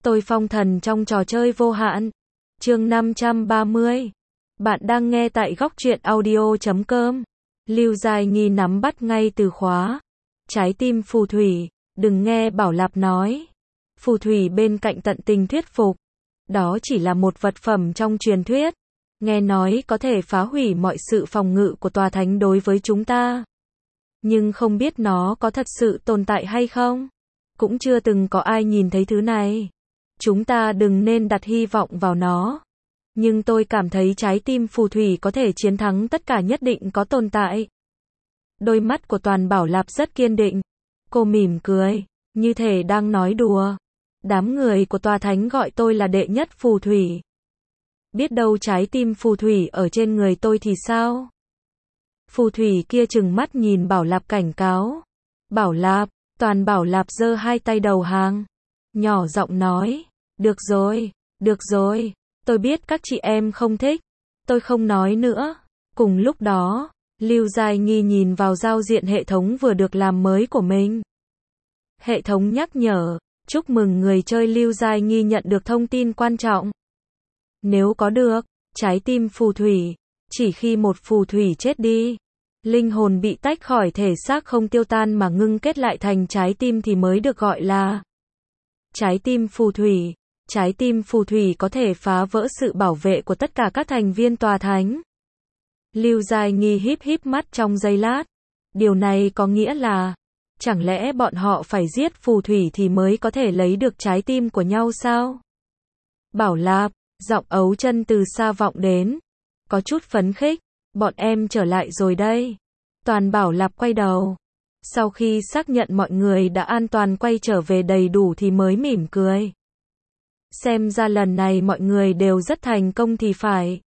Tôi phong thần trong trò chơi vô hạn. Chương 530. Bạn đang nghe tại góc truyện audio.com. Lưu Giai Nghi nắm bắt ngay từ khóa. Trái tim phù thủy, đừng nghe Bảo Lạp nói. Phù thủy bên cạnh tận tình thuyết phục. Đó chỉ là một vật phẩm trong truyền thuyết. Nghe nói có thể phá hủy mọi sự phòng ngự của tòa thánh đối với chúng ta. Nhưng không biết nó có thật sự tồn tại hay không. Cũng chưa từng có ai nhìn thấy thứ này. Chúng ta đừng nên đặt hy vọng vào nó. Nhưng tôi cảm thấy trái tim phù thủy có thể chiến thắng tất cả, nhất định có tồn tại. Đôi mắt của Toàn Bảo Lạp rất kiên định. Cô mỉm cười, như thể đang nói đùa. Đám người của tòa thánh gọi tôi là đệ nhất phù thủy. Biết đâu trái tim phù thủy ở trên người tôi thì sao? Phù thủy kia trừng mắt nhìn Bảo Lạp cảnh cáo. Bảo Lạp, Toàn Bảo Lạp giơ hai tay đầu hàng. Nhỏ giọng nói, được rồi, tôi biết các chị em không thích. Tôi không nói nữa. Cùng lúc đó, Lưu Giai Nghi nhìn vào giao diện hệ thống vừa được làm mới của mình. Hệ thống nhắc nhở, chúc mừng người chơi Lưu Giai Nghi nhận được thông tin quan trọng. Nếu có được, trái tim phù thủy, chỉ khi một phù thủy chết đi, linh hồn bị tách khỏi thể xác không tiêu tan mà ngưng kết lại thành trái tim thì mới được gọi là trái tim phù thủy. Trái tim phù thủy có thể phá vỡ sự bảo vệ của tất cả các thành viên tòa thánh. Lưu Giai Nghi híp mắt trong giây lát. Điều này có nghĩa là, chẳng lẽ bọn họ phải giết phù thủy thì mới có thể lấy được trái tim của nhau sao? Bảo Lạp, giọng Ấu Chân từ xa vọng đến. Có chút phấn khích, bọn em trở lại rồi đây. Toàn Bảo Lạp quay đầu. Sau khi xác nhận mọi người đã an toàn quay trở về đầy đủ thì mới mỉm cười. Xem ra lần này mọi người đều rất thành công thì phải.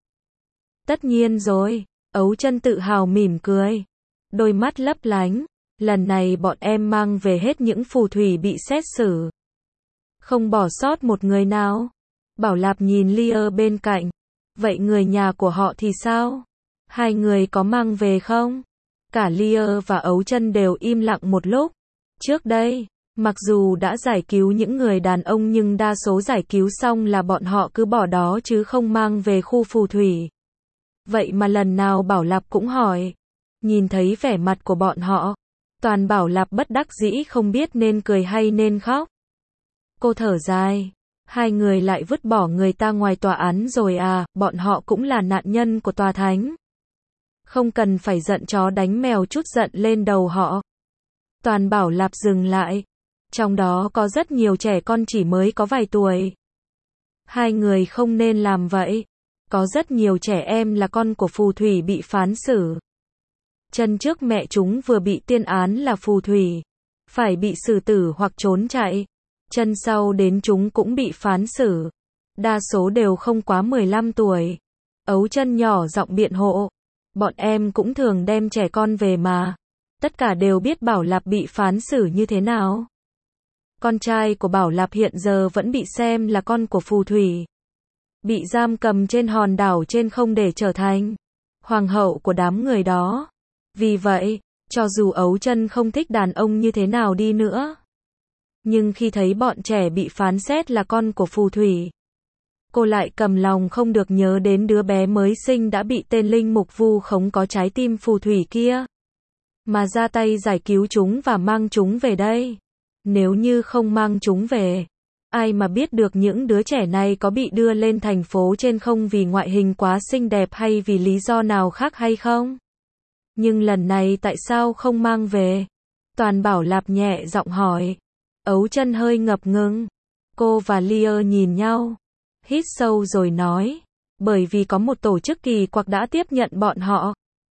Tất nhiên rồi, Ấu Chân tự hào mỉm cười. Đôi mắt lấp lánh. Lần này bọn em mang về hết những phù thủy bị xét xử. Không bỏ sót một người nào. Bảo Lạp nhìn Lia bên cạnh. Vậy người nhà của họ thì sao? Hai người có mang về không? Cả Lia và Ấu Chân đều im lặng một lúc. Trước đây, mặc dù đã giải cứu những người đàn ông nhưng đa số giải cứu xong là bọn họ cứ bỏ đó chứ không mang về khu phù thủy. Vậy mà lần nào Bảo Lạp cũng hỏi. Nhìn thấy vẻ mặt của bọn họ, Toàn Bảo Lạp bất đắc dĩ không biết nên cười hay nên khóc. Cô thở dài. Hai người lại vứt bỏ người ta ngoài tòa án rồi à, bọn họ cũng là nạn nhân của tòa thánh. Không cần phải giận chó đánh mèo, chút giận lên đầu họ. Toàn Bảo Lạp dừng lại. Trong đó có rất nhiều trẻ con chỉ mới có vài tuổi. Hai người không nên làm vậy. Có rất nhiều trẻ em là con của phù thủy bị phán xử. Chân trước mẹ chúng vừa bị tuyên án là phù thủy, phải bị xử tử hoặc trốn chạy. Chân sau đến chúng cũng bị phán xử. Đa số đều không quá 15 tuổi. Ấu Chân nhỏ giọng biện hộ. Bọn em cũng thường đem trẻ con về mà. Tất cả đều biết Bảo Lạp bị phán xử như thế nào. Con trai của Bảo Lạp hiện giờ vẫn bị xem là con của phù thủy. Bị giam cầm trên hòn đảo trên không để trở thành hoàng hậu của đám người đó. Vì vậy, cho dù Ấu Chân không thích đàn ông như thế nào đi nữa, nhưng khi thấy bọn trẻ bị phán xét là con của phù thủy, cô lại cầm lòng không được nhớ đến đứa bé mới sinh đã bị tên linh mục vu khống có trái tim phù thủy kia. Mà ra tay giải cứu chúng và mang chúng về đây. Nếu như không mang chúng về, ai mà biết được những đứa trẻ này có bị đưa lên thành phố trên không vì ngoại hình quá xinh đẹp hay vì lý do nào khác hay không? Nhưng lần này tại sao không mang về? Toàn Bảo Lạp nhẹ giọng hỏi. Ấu Chân hơi ngập ngừng. Cô và Lia nhìn nhau, hít sâu rồi nói. Bởi vì có một tổ chức kỳ quặc đã tiếp nhận bọn họ.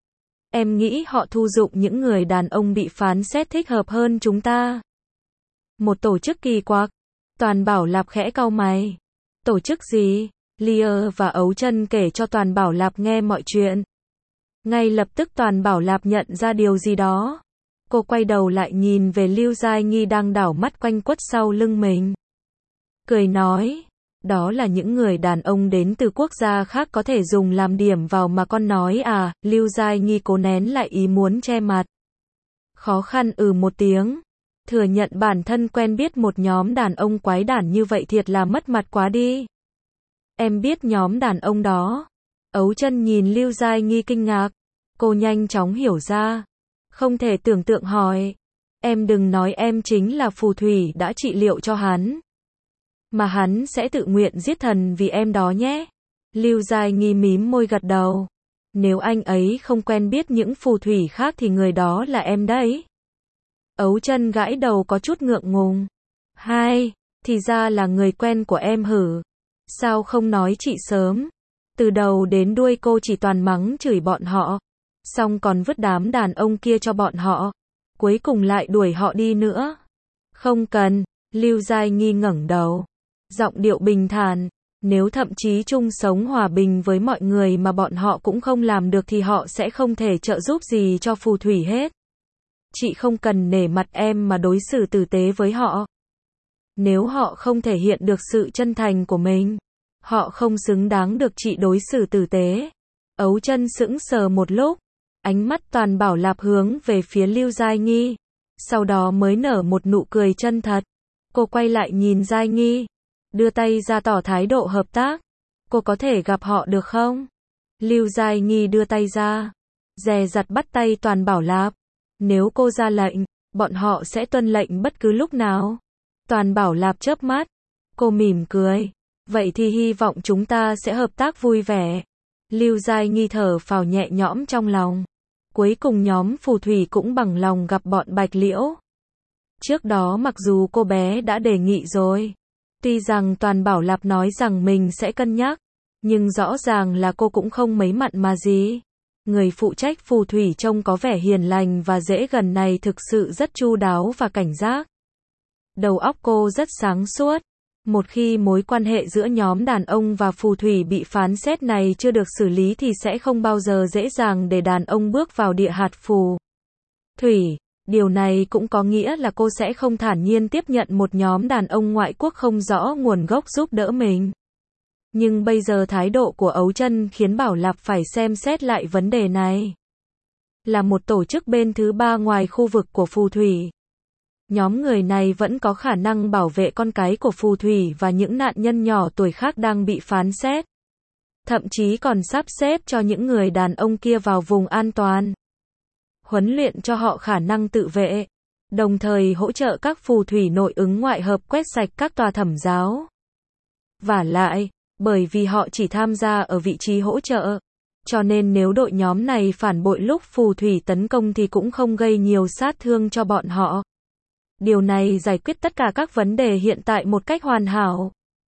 Em nghĩ họ thu dụng những người đàn ông bị phán xét thích hợp hơn chúng ta. Một tổ chức kỳ quặc? Toàn Bảo Lạp khẽ cau mày. Tổ chức gì? Lia và Ấu Chân kể cho Toàn Bảo Lạp nghe mọi chuyện. Ngay lập tức Toàn Bảo Lạp nhận ra điều gì đó. Cô quay đầu lại nhìn về Lưu Giai Nghi đang đảo mắt quanh quất sau lưng mình. Cười nói, đó là những người đàn ông đến từ quốc gia khác có thể dùng làm điểm vào mà con nói à. Lưu Giai Nghi cố nén lại ý muốn che mặt. Khó khăn một tiếng. Thừa nhận bản thân quen biết một nhóm đàn ông quái đản như vậy thiệt là mất mặt quá đi. Em biết nhóm đàn ông đó. Ấu Chân nhìn Lưu Giai Nghi kinh ngạc. Cô nhanh chóng hiểu ra. Không thể tưởng tượng hỏi. Em đừng nói em chính là phù thủy đã trị liệu cho hắn. Mà hắn sẽ tự nguyện giết thần vì em đó nhé. Lưu Giai Nghi mím môi gật đầu. Nếu anh ấy không quen biết những phù thủy khác thì người đó là em đấy. Ấu Chân gãi đầu có chút ngượng ngùng. Hai, thì ra là người quen của em hử. Sao không nói chị sớm? Từ đầu đến đuôi cô chỉ toàn mắng chửi bọn họ. Xong còn vứt đám đàn ông kia cho bọn họ. Cuối cùng lại đuổi họ đi nữa. Không cần, Lưu Giai Nghi ngẩng đầu. Giọng điệu bình thản. Nếu thậm chí chung sống hòa bình với mọi người mà bọn họ cũng không làm được thì họ sẽ không thể trợ giúp gì cho phù thủy hết. Chị không cần nể mặt em mà đối xử tử tế với họ. Nếu họ không thể hiện được sự chân thành của mình, họ không xứng đáng được chị đối xử tử tế. Ấu Chân sững sờ một lúc, ánh mắt toàn bảo lạp hướng về phía Lưu Giai Nghi, sau đó mới nở một nụ cười chân thật. Cô quay lại nhìn Giai Nghi, đưa tay ra tỏ thái độ hợp tác. Cô có thể gặp họ được không? Lưu Giai Nghi đưa tay ra, dè dặt bắt tay toàn bảo lạp. Nếu cô ra lệnh, bọn họ sẽ tuân lệnh bất cứ lúc nào. Toàn bảo lạp chớp mắt. Cô mỉm cười. Vậy thì hy vọng chúng ta sẽ hợp tác vui vẻ. Lưu Giai Nghi thở phào nhẹ nhõm trong lòng. Cuối cùng nhóm phù thủy cũng bằng lòng gặp bọn Bạch Liễu. Trước đó mặc dù cô bé đã đề nghị rồi. Tuy rằng toàn bảo lạp nói rằng mình sẽ cân nhắc. Nhưng rõ ràng là cô cũng không mấy mặn mà gì. Người phụ trách phù thủy trông có vẻ hiền lành và dễ gần này thực sự rất chu đáo và cảnh giác. Đầu óc cô rất sáng suốt. Một khi mối quan hệ giữa nhóm đàn ông và phù thủy bị phán xét này chưa được xử lý thì sẽ không bao giờ dễ dàng để đàn ông bước vào địa hạt phù thủy. Điều này cũng có nghĩa là cô sẽ không thản nhiên tiếp nhận một nhóm đàn ông ngoại quốc không rõ nguồn gốc giúp đỡ mình. Nhưng bây giờ thái độ của Ấu Chân khiến Bảo Lạp phải xem xét lại vấn đề này. Là một tổ chức bên thứ ba ngoài khu vực của phù thủy. Nhóm người này vẫn có khả năng bảo vệ con cái của phù thủy và những nạn nhân nhỏ tuổi khác đang bị phán xét. Thậm chí còn sắp xếp cho những người đàn ông kia vào vùng an toàn. Huấn luyện cho họ khả năng tự vệ. Đồng thời hỗ trợ các phù thủy nội ứng ngoại hợp quét sạch các tòa thẩm giáo. Vả lại, bởi vì họ chỉ tham gia ở vị trí hỗ trợ, cho nên nếu đội nhóm này phản bội lúc phù thủy tấn công thì cũng không gây nhiều sát thương cho bọn họ. Điều này giải quyết tất cả các vấn đề hiện tại một cách hoàn hảo.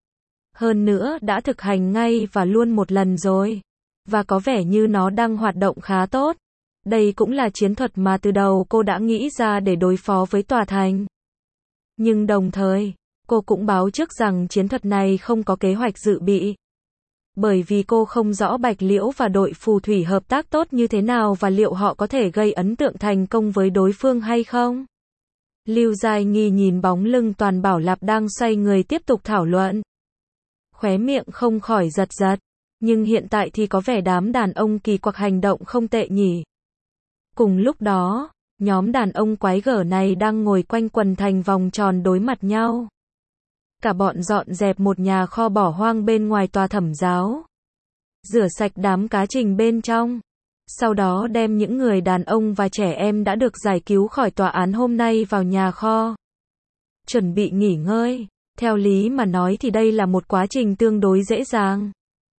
Hơn nữa đã thực hành ngay và luôn một lần rồi. Và có vẻ như nó đang hoạt động khá tốt. Đây cũng là chiến thuật mà từ đầu cô đã nghĩ ra để đối phó với tòa thành. Nhưng đồng thời, cô cũng báo trước rằng chiến thuật này không có kế hoạch dự bị. Bởi vì cô không rõ Bạch Liễu và đội phù thủy hợp tác tốt như thế nào và liệu họ có thể gây ấn tượng thành công với đối phương hay không. Lưu Giai Nghi nhìn bóng lưng toàn bảo lạp đang xoay người tiếp tục thảo luận. Khóe miệng không khỏi giật giật. Nhưng hiện tại thì có vẻ đám đàn ông kỳ quặc hành động không tệ nhỉ. Cùng lúc đó, nhóm đàn ông quái gở này đang ngồi quanh quần thành vòng tròn đối mặt nhau. Cả bọn dọn dẹp một nhà kho bỏ hoang bên ngoài tòa thẩm giáo. Rửa sạch đám cá trình bên trong. Sau đó đem những người đàn ông và trẻ em đã được giải cứu khỏi tòa án hôm nay vào nhà kho. Chuẩn bị nghỉ ngơi. Theo lý mà nói thì đây là một quá trình tương đối dễ dàng.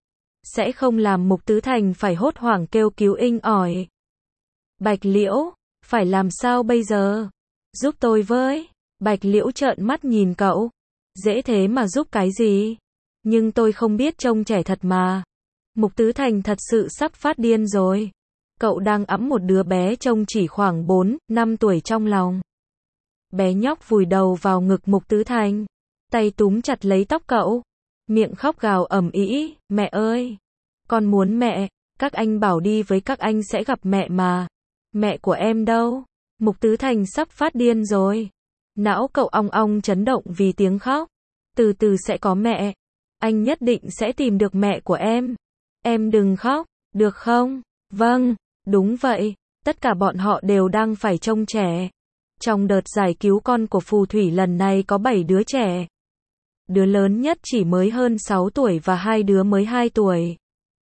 Sẽ không làm Mục Tứ Thành phải hốt hoảng kêu cứu inh ỏi. Bạch Liễu, phải làm sao bây giờ? Giúp tôi với. Bạch Liễu trợn mắt nhìn cậu. Dễ thế mà giúp cái gì? Nhưng tôi không biết trông trẻ thật mà. Mục Tứ Thành thật sự sắp phát điên rồi. Cậu đang ẵm một đứa bé trông chỉ khoảng 4, 5 tuổi trong lòng. Bé nhóc vùi đầu vào ngực Mục Tứ Thành. Tay túm chặt lấy tóc cậu. Miệng khóc gào ầm ĩ, mẹ ơi! Con muốn mẹ, các anh bảo đi với các anh sẽ gặp mẹ mà. Mẹ của em đâu? Mục Tứ Thành sắp phát điên rồi. Não cậu ong ong chấn động vì tiếng khóc. Từ từ sẽ có mẹ. Anh nhất định sẽ tìm được mẹ của em. Em đừng khóc, được không? Vâng, đúng vậy. Tất cả bọn họ đều đang phải trông trẻ. Trong đợt giải cứu con của phù thủy lần này có 7 đứa trẻ. Đứa lớn nhất chỉ mới hơn 6 tuổi và 2 đứa mới 2 tuổi.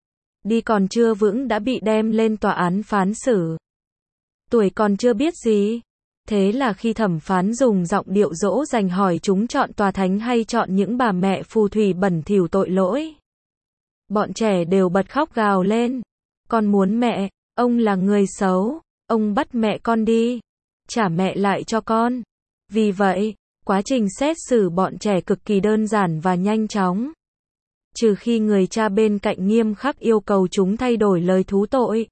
Đi còn chưa vững đã bị đem lên tòa án phán xử. Tuổi còn chưa biết gì. Thế là khi thẩm phán dùng giọng điệu dỗ dành hỏi chúng chọn tòa thánh hay chọn những bà mẹ phù thủy bẩn thỉu tội lỗi. Bọn trẻ đều bật khóc gào lên. Con muốn mẹ, ông là người xấu, ông bắt mẹ con đi, trả mẹ lại cho con. Vì vậy, quá trình xét xử bọn trẻ cực kỳ đơn giản và nhanh chóng. Trừ khi người cha bên cạnh nghiêm khắc yêu cầu chúng thay đổi lời thú tội.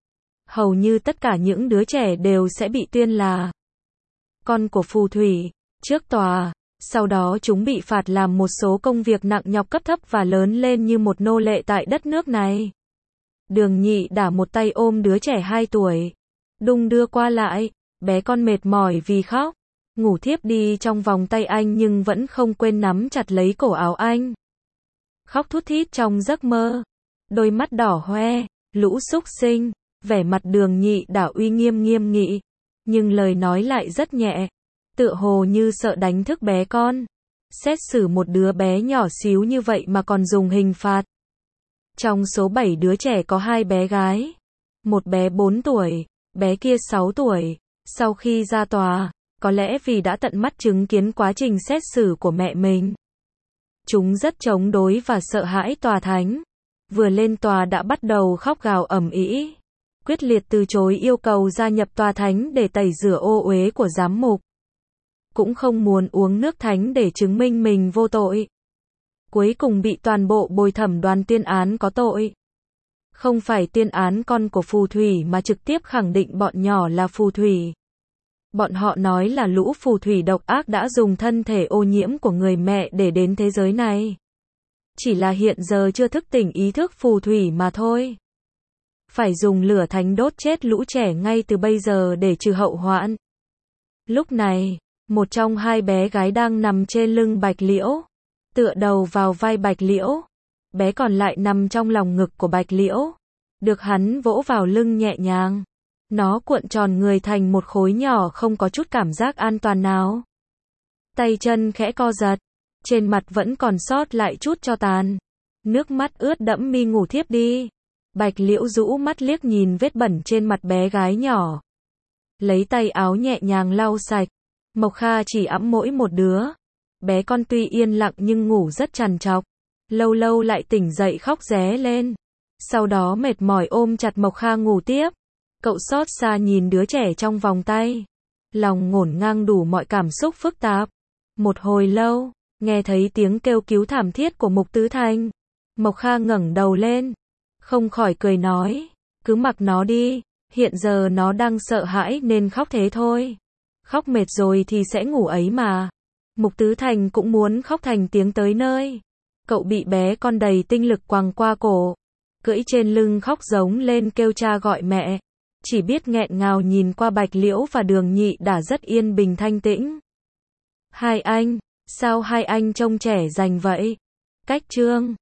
Hầu như tất cả những đứa trẻ đều sẽ bị tuyên là con của phù thủy, trước tòa, sau đó chúng bị phạt làm một số công việc nặng nhọc cấp thấp và lớn lên như một nô lệ tại đất nước này. Đường Nhị Đả một tay ôm đứa trẻ 2 tuổi, đung đưa qua lại, bé con mệt mỏi vì khóc, ngủ thiếp đi trong vòng tay anh nhưng vẫn không quên nắm chặt lấy cổ áo anh. Khóc thút thít trong giấc mơ, đôi mắt đỏ hoe, lũ súc sinh, vẻ mặt Đường Nhị Đả uy nghiêm nghiêm nghị, nhưng lời nói lại rất nhẹ, tựa hồ như sợ đánh thức bé con. Xét xử một đứa bé nhỏ xíu như vậy mà còn dùng hình phạt. Trong số 7 đứa trẻ có 2 bé gái, một bé 4 tuổi, bé kia 6 tuổi. Sau khi ra tòa, có lẽ vì đã tận mắt chứng kiến quá trình xét xử của mẹ mình, chúng rất chống đối và sợ hãi tòa thánh. Vừa lên tòa đã bắt đầu khóc gào ầm ĩ, quyết liệt từ chối yêu cầu gia nhập tòa thánh để tẩy rửa ô uế của giám mục. Cũng không muốn uống nước thánh để chứng minh mình vô tội. Cuối cùng bị toàn bộ bồi thẩm đoàn tuyên án có tội. Không phải tuyên án con của phù thủy mà trực tiếp khẳng định bọn nhỏ là phù thủy. Bọn họ nói là lũ phù thủy độc ác đã dùng thân thể ô nhiễm của người mẹ để đến thế giới này. Chỉ là hiện giờ chưa thức tỉnh ý thức phù thủy mà thôi. Phải dùng lửa thánh đốt chết lũ trẻ ngay từ bây giờ để trừ hậu hoạn. Lúc này, một trong 2 bé gái đang nằm trên lưng Bạch Liễu, tựa đầu vào vai Bạch Liễu. Bé còn lại nằm trong lòng ngực của Bạch Liễu, được hắn vỗ vào lưng nhẹ nhàng. Nó cuộn tròn người thành một khối nhỏ không có chút cảm giác an toàn nào. Tay chân khẽ co giật, trên mặt vẫn còn sót lại chút tro tàn. Nước mắt ướt đẫm mi ngủ thiếp đi. Bạch Liễu rũ mắt liếc nhìn vết bẩn trên mặt bé gái nhỏ. Lấy tay áo nhẹ nhàng lau sạch. Mộc Kha chỉ ẵm mỗi một đứa. Bé con tuy yên lặng nhưng ngủ rất trằn trọc. Lâu lâu lại tỉnh dậy khóc ré lên. Sau đó mệt mỏi ôm chặt Mộc Kha ngủ tiếp. Cậu xót xa nhìn đứa trẻ trong vòng tay. Lòng ngổn ngang đủ mọi cảm xúc phức tạp. Một hồi lâu, nghe thấy tiếng kêu cứu thảm thiết của Mục Tứ Thành. Mộc Kha ngẩng đầu lên, không khỏi cười nói, cứ mặc nó đi, hiện giờ nó đang sợ hãi nên khóc thế thôi. Khóc mệt rồi thì sẽ ngủ ấy mà. Mục Tứ Thành cũng muốn khóc thành tiếng tới nơi. Cậu bị bé con đầy tinh lực quàng qua cổ, cưỡi trên lưng khóc giống lên kêu cha gọi mẹ. Chỉ biết nghẹn ngào nhìn qua Bạch Liễu và Đường Nhị Đả rất yên bình thanh tĩnh. Hai anh, sao hai anh trông trẻ rành vậy? Cách chương